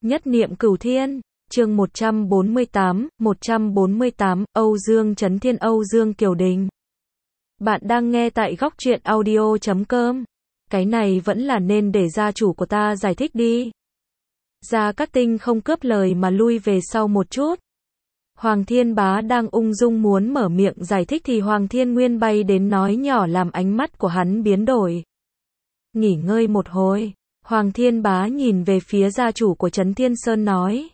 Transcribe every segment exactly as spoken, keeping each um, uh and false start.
Nhất niệm cửu thiên, chương một trăm bốn mươi tám, một trăm bốn mươi tám, Âu Dương Chấn Thiên Âu Dương Kiều Đình. Bạn đang nghe tại góc truyện audio chấm com. Cái này vẫn là nên để gia chủ của ta giải thích đi. Gia Cát Tinh không cướp lời mà lui về sau một chút. Hoàng Thiên Bá đang ung dung muốn mở miệng giải thích thì Hoàng Thiên Nguyên bay đến nói nhỏ làm ánh mắt của hắn biến đổi. Nghỉ ngơi một hồi, Hoàng Thiên Bá nhìn về phía gia chủ của Chấn Thiên Sơn nói.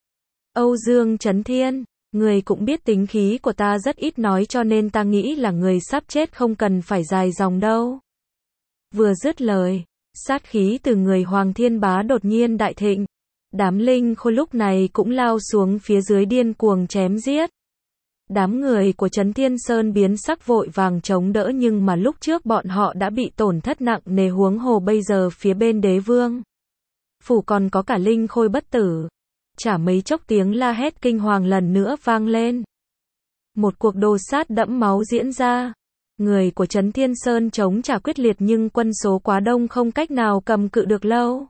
Âu Dương Chấn Thiên, người cũng biết tính khí của ta rất ít nói cho nên ta nghĩ là người sắp chết không cần phải dài dòng đâu. Vừa dứt lời, sát khí từ người Hoàng Thiên Bá đột nhiên đại thịnh. Đám linh khôi lúc này cũng lao xuống phía dưới điên cuồng chém giết. Đám người của Chấn Thiên Sơn biến sắc vội vàng chống đỡ nhưng mà lúc trước bọn họ đã bị tổn thất nặng nề huống hồ bây giờ phía bên đế vương phủ còn có cả linh khôi bất tử. Chả mấy chốc tiếng la hét kinh hoàng lần nữa vang lên. Một cuộc đồ sát đẫm máu diễn ra. Người của Chấn Thiên Sơn chống trả quyết liệt nhưng quân số quá đông không cách nào cầm cự được lâu.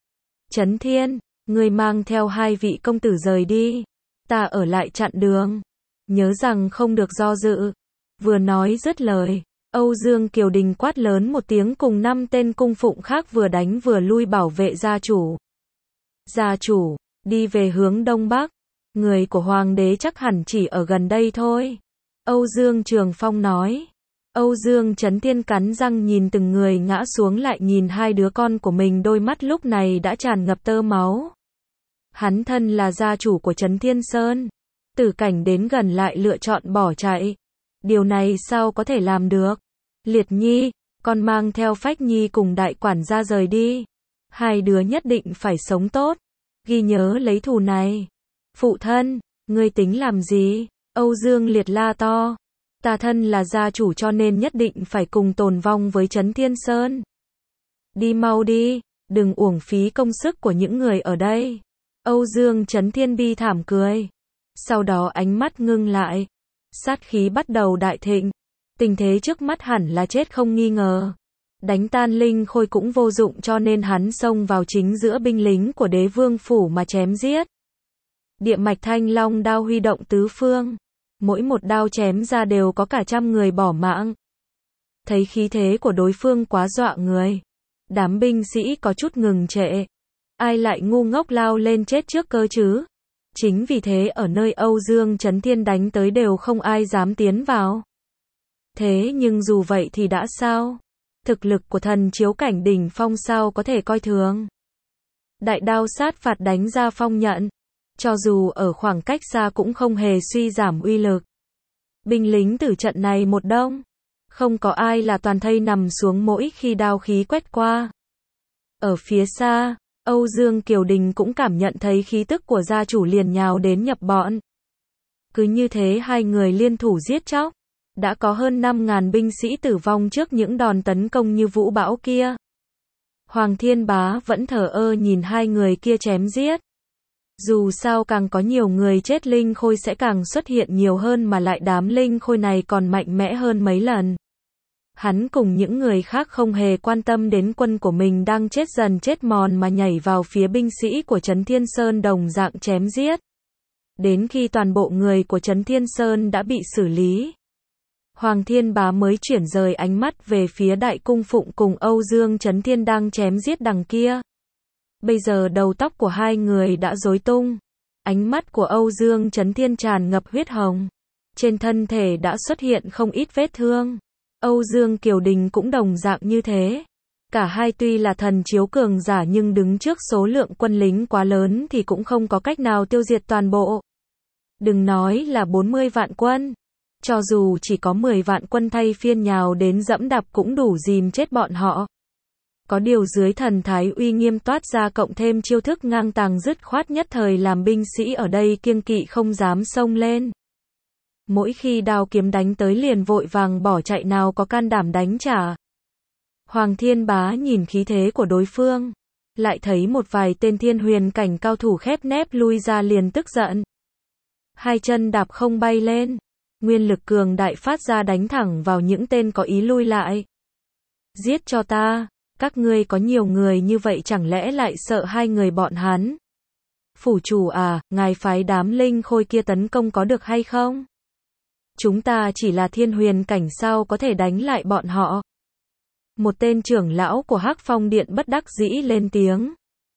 Chấn Thiên, người mang theo hai vị công tử rời đi. Ta ở lại chặn đường. Nhớ rằng không được do dự. Vừa nói dứt lời, Âu Dương Kiều Đình quát lớn một tiếng cùng năm tên cung phụng khác vừa đánh vừa lui bảo vệ gia chủ. Gia chủ, đi về hướng đông bắc. Người của hoàng đế chắc hẳn chỉ ở gần đây thôi. Âu Dương Trường Phong nói. Âu Dương Chấn Thiên cắn răng nhìn từng người ngã xuống lại nhìn hai đứa con của mình đôi mắt lúc này đã tràn ngập tơ máu. Hắn thân là gia chủ của Chấn Thiên Sơn. Tử Cảnh đến gần lại lựa chọn bỏ chạy. Điều này sao có thể làm được? Liệt Nhi, con mang theo Phách Nhi cùng đại quản gia rời đi. Hai đứa nhất định phải sống tốt. Ghi nhớ lấy thù này. Phụ thân, ngươi tính làm gì? Âu Dương Liệt la to. Ta thân là gia chủ cho nên nhất định phải cùng tồn vong với Chấn Thiên Sơn. Đi mau đi, đừng uổng phí công sức của những người ở đây. Âu Dương Chấn Thiên bi thảm cười. Sau đó ánh mắt ngưng lại. Sát khí bắt đầu đại thịnh. Tình thế trước mắt hẳn là chết không nghi ngờ. Đánh tan linh khôi cũng vô dụng cho nên hắn xông vào chính giữa binh lính của đế vương phủ mà chém giết. Địa mạch thanh long đao huy động tứ phương. Mỗi một đao chém ra đều có cả trăm người bỏ mạng. Thấy khí thế của đối phương quá dọa người. Đám binh sĩ có chút ngừng trệ. Ai lại ngu ngốc lao lên chết trước cơ chứ? Chính vì thế ở nơi Âu Dương Chấn Thiên đánh tới đều không ai dám tiến vào. Thế nhưng dù vậy thì đã sao? Thực lực của thần chiếu cảnh đỉnh phong sao có thể coi thường. Đại đao sát phạt đánh ra phong nhận. Cho dù ở khoảng cách xa cũng không hề suy giảm uy lực. Binh lính tử trận này một đông. Không có ai là toàn thây nằm xuống mỗi khi đao khí quét qua. Ở phía xa, Âu Dương Kiều Đình cũng cảm nhận thấy khí tức của gia chủ liền nhào đến nhập bọn. Cứ như thế hai người liên thủ giết chóc. Đã có hơn năm ngàn binh sĩ tử vong trước những đòn tấn công như vũ bão kia. Hoàng Thiên Bá vẫn thờ ơ nhìn hai người kia chém giết. Dù sao càng có nhiều người chết linh khôi sẽ càng xuất hiện nhiều hơn mà lại đám linh khôi này còn mạnh mẽ hơn mấy lần. Hắn cùng những người khác không hề quan tâm đến quân của mình đang chết dần chết mòn mà nhảy vào phía binh sĩ của Chấn Thiên Sơn đồng dạng chém giết. Đến khi toàn bộ người của Chấn Thiên Sơn đã bị xử lý. Hoàng Thiên Bá mới chuyển rời ánh mắt về phía đại cung phụng cùng Âu Dương Chấn Thiên đang chém giết đằng kia. Bây giờ đầu tóc của hai người đã rối tung. Ánh mắt của Âu Dương Chấn Thiên tràn ngập huyết hồng. Trên thân thể đã xuất hiện không ít vết thương. Âu Dương Kiều Đình cũng đồng dạng như thế. Cả hai tuy là thần chiếu cường giả nhưng đứng trước số lượng quân lính quá lớn thì cũng không có cách nào tiêu diệt toàn bộ. Đừng nói là bốn mươi vạn quân. Cho dù chỉ có mười vạn quân thay phiên nhào đến dẫm đạp cũng đủ dìm chết bọn họ. Có điều dưới thần thái uy nghiêm toát ra cộng thêm chiêu thức ngang tàng dứt khoát nhất thời làm binh sĩ ở đây kiêng kỵ không dám xông lên. Mỗi khi đao kiếm đánh tới liền vội vàng bỏ chạy nào có can đảm đánh trả. Hoàng Thiên Bá nhìn khí thế của đối phương. Lại thấy một vài tên thiên huyền cảnh cao thủ khép nép lui ra liền tức giận. Hai chân đạp không bay lên. Nguyên lực cường đại phát ra đánh thẳng vào những tên có ý lui lại. Giết cho ta. Các ngươi có nhiều người như vậy chẳng lẽ lại sợ hai người bọn hắn? Phủ chủ à, ngài phái đám linh khôi kia tấn công có được hay không? Chúng ta chỉ là thiên huyền cảnh sao có thể đánh lại bọn họ? Một tên trưởng lão của Hắc Phong Điện bất đắc dĩ lên tiếng.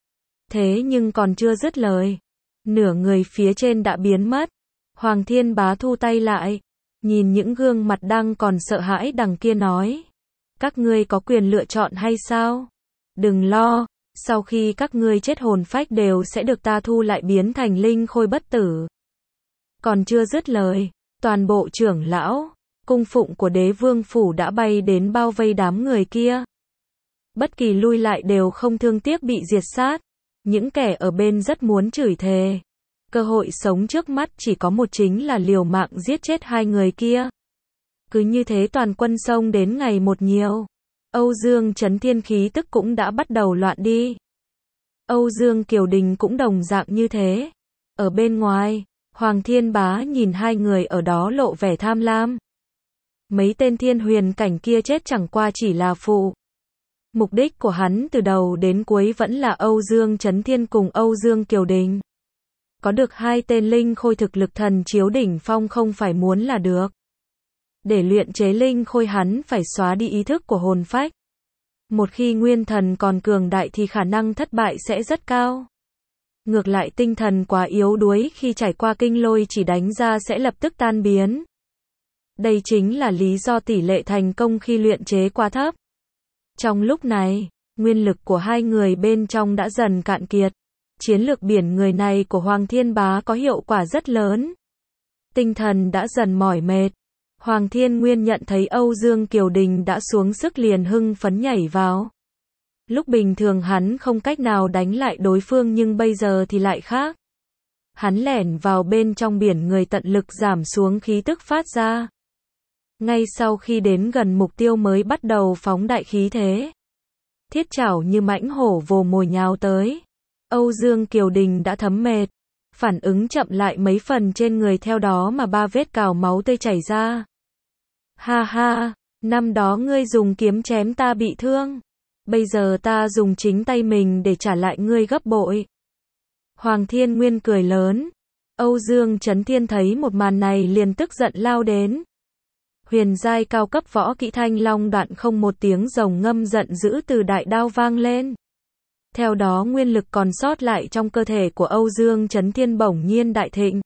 Thế nhưng còn chưa dứt lời, nửa người phía trên đã biến mất. Hoàng Thiên Bá thu tay lại, nhìn những gương mặt đang còn sợ hãi đằng kia nói. Các ngươi có quyền lựa chọn hay sao? Đừng lo, sau khi các ngươi chết hồn phách đều sẽ được ta thu lại biến thành linh khôi bất tử. Còn chưa dứt lời, toàn bộ trưởng lão, cung phụng của đế vương phủ đã bay đến bao vây đám người kia. Bất kỳ lui lại đều không thương tiếc bị diệt sát. Những kẻ ở bên rất muốn chửi thề. Cơ hội sống trước mắt chỉ có một, chính là liều mạng giết chết hai người kia. Cứ như thế toàn quân xông đến ngày một nhiều. Âu Dương Chấn Thiên khí tức cũng đã bắt đầu loạn đi. Âu Dương Kiều Đình cũng đồng dạng như thế. Ở bên ngoài, Hoàng Thiên Bá nhìn hai người ở đó lộ vẻ tham lam. Mấy tên thiên huyền cảnh kia chết chẳng qua chỉ là phụ. Mục đích của hắn từ đầu đến cuối vẫn là Âu Dương Chấn Thiên cùng Âu Dương Kiều Đình. Có được hai tên linh khôi thực lực thần chiếu đỉnh phong không phải muốn là được. Để luyện chế linh khôi hắn phải xóa đi ý thức của hồn phách. Một khi nguyên thần còn cường đại thì khả năng thất bại sẽ rất cao. Ngược lại tinh thần quá yếu đuối khi trải qua kinh lôi chỉ đánh ra sẽ lập tức tan biến. Đây chính là lý do tỷ lệ thành công khi luyện chế quá thấp. Trong lúc này, nguyên lực của hai người bên trong đã dần cạn kiệt. Chiến lược biển người này của Hoàng Thiên Bá có hiệu quả rất lớn. Tinh thần đã dần mỏi mệt. Hoàng Thiên Nguyên nhận thấy Âu Dương Kiều Đình đã xuống sức liền hưng phấn nhảy vào. Lúc bình thường hắn không cách nào đánh lại đối phương nhưng bây giờ thì lại khác. Hắn lẻn vào bên trong biển người tận lực giảm xuống khí tức phát ra. Ngay sau khi đến gần mục tiêu mới bắt đầu phóng đại khí thế. Thiết chảo như mãnh hổ vồ mồi nhào tới. Âu Dương Kiều Đình đã thấm mệt. Phản ứng chậm lại mấy phần trên người theo đó mà ba vết cào máu tươi chảy ra. Ha ha, năm đó ngươi dùng kiếm chém ta bị thương. Bây giờ ta dùng chính tay mình để trả lại ngươi gấp bội. Hoàng Thiên Nguyên cười lớn. Âu Dương Chấn Thiên thấy một màn này liền tức giận lao đến. Huyền giai cao cấp võ kỹ Thanh Long Đoạn không một tiếng rồng ngâm giận dữ từ đại đao vang lên. Theo đó nguyên lực còn sót lại trong cơ thể của Âu Dương Chấn Thiên bỗng nhiên đại thịnh.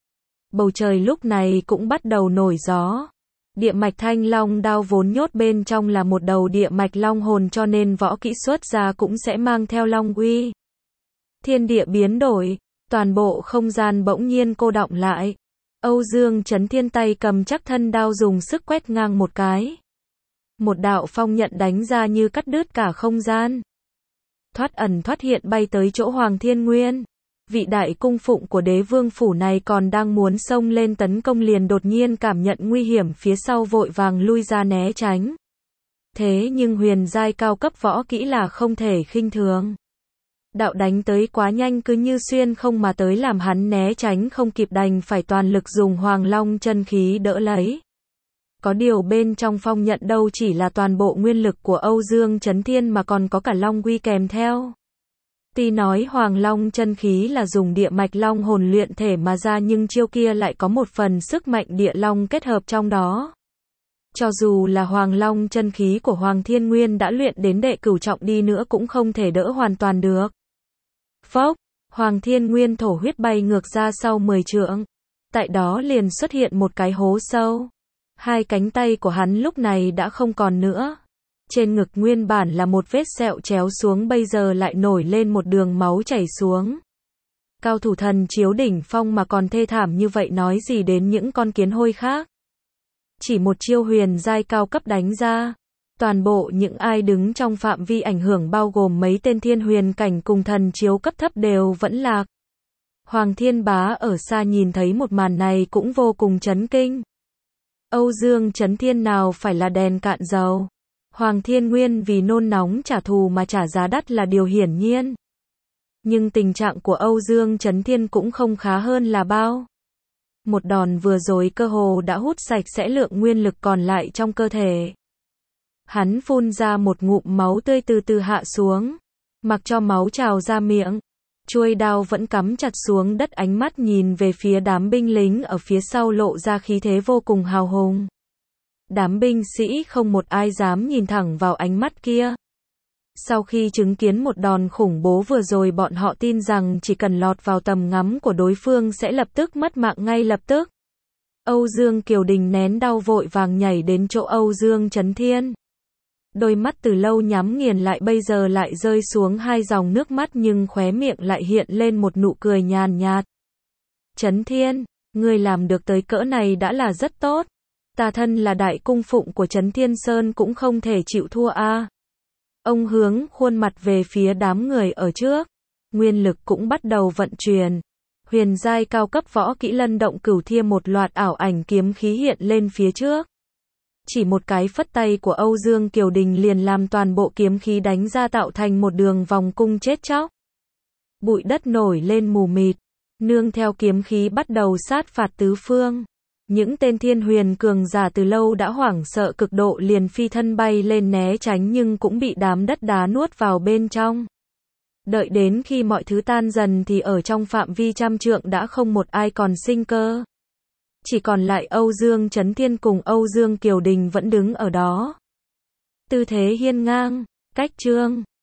Bầu trời lúc này cũng bắt đầu nổi gió. Địa mạch Thanh Long đao vốn nhốt bên trong là một đầu địa mạch long hồn cho nên võ kỹ xuất ra cũng sẽ mang theo long uy. Thiên địa biến đổi, toàn bộ không gian bỗng nhiên cô đọng lại. Âu Dương Chấn Thiên tay cầm chắc thân đao dùng sức quét ngang một cái. Một đạo phong nhận đánh ra như cắt đứt cả không gian. Thoát ẩn thoát hiện bay tới chỗ Hoàng Thiên Nguyên. Vị đại cung phụng của đế vương phủ này còn đang muốn xông lên tấn công liền đột nhiên cảm nhận nguy hiểm phía sau vội vàng lui ra né tránh. Thế nhưng huyền giai cao cấp võ kỹ là không thể khinh thường. Đạo đánh tới quá nhanh cứ như xuyên không mà tới làm hắn né tránh không kịp đành phải toàn lực dùng Hoàng Long chân khí đỡ lấy. Có điều bên trong phong nhận đâu chỉ là toàn bộ nguyên lực của Âu Dương Chấn Thiên mà còn có cả long uy kèm theo. Tuy nói Hoàng Long chân khí là dùng địa mạch long hồn luyện thể mà ra nhưng chiêu kia lại có một phần sức mạnh địa long kết hợp trong đó. Cho dù là Hoàng Long chân khí của Hoàng Thiên Nguyên đã luyện đến đệ cửu trọng đi nữa cũng không thể đỡ hoàn toàn được. Phốc, Hoàng Thiên Nguyên thổ huyết bay ngược ra sau mười trượng. Tại đó liền xuất hiện một cái hố sâu. Hai cánh tay của hắn lúc này đã không còn nữa. Trên ngực nguyên bản là một vết sẹo chéo xuống bây giờ lại nổi lên một đường máu chảy xuống. Cao thủ thần chiếu đỉnh phong mà còn thê thảm như vậy nói gì đến những con kiến hôi khác. Chỉ một chiêu huyền giai cao cấp đánh ra. Toàn bộ những ai đứng trong phạm vi ảnh hưởng bao gồm mấy tên thiên huyền cảnh cùng thần chiếu cấp thấp đều vẫn lạc. Hoàng Thiên Bá ở xa nhìn thấy một màn này cũng vô cùng chấn kinh. Âu Dương Chấn Thiên nào phải là đèn cạn dầu. Hoàng Thiên Nguyên vì nôn nóng trả thù mà trả giá đắt là điều hiển nhiên. Nhưng tình trạng của Âu Dương Chấn Thiên cũng không khá hơn là bao. Một đòn vừa rồi cơ hồ đã hút sạch sẽ lượng nguyên lực còn lại trong cơ thể. Hắn phun ra một ngụm máu tươi từ từ hạ xuống. Mặc cho máu trào ra miệng. Chuôi đao vẫn cắm chặt xuống đất, ánh mắt nhìn về phía đám binh lính ở phía sau lộ ra khí thế vô cùng hào hùng. Đám binh sĩ không một ai dám nhìn thẳng vào ánh mắt kia. Sau khi chứng kiến một đòn khủng bố vừa rồi, bọn họ tin rằng chỉ cần lọt vào tầm ngắm của đối phương sẽ lập tức mất mạng ngay lập tức. Âu Dương Kiều Đình nén đau vội vàng nhảy đến chỗ Âu Dương Chấn Thiên. Đôi mắt từ lâu nhắm nghiền lại bây giờ lại rơi xuống hai dòng nước mắt, nhưng khóe miệng lại hiện lên một nụ cười nhàn nhạt. Chấn Thiên, ngươi làm được tới cỡ này đã là rất tốt. Ta thân là đại cung phụng của Chấn Thiên Sơn cũng không thể chịu thua a. Ông hướng khuôn mặt về phía đám người ở trước. Nguyên lực cũng bắt đầu vận chuyển. Huyền giai cao cấp võ kỹ Lân Động Cửu Thiêm, một loạt ảo ảnh kiếm khí hiện lên phía trước. Chỉ một cái phất tay của Âu Dương Kiều Đình liền làm toàn bộ kiếm khí đánh ra tạo thành một đường vòng cung chết chóc. Bụi đất nổi lên mù mịt, nương theo kiếm khí bắt đầu sát phạt tứ phương. Những tên thiên huyền cường giả từ lâu đã hoảng sợ cực độ liền phi thân bay lên né tránh, nhưng cũng bị đám đất đá nuốt vào bên trong. Đợi đến khi mọi thứ tan dần thì ở trong phạm vi trăm trượng đã không một ai còn sinh cơ. Chỉ còn lại Âu Dương Chấn Thiên cùng Âu Dương Kiều Đình vẫn đứng ở đó. Tư thế hiên ngang, cách trương.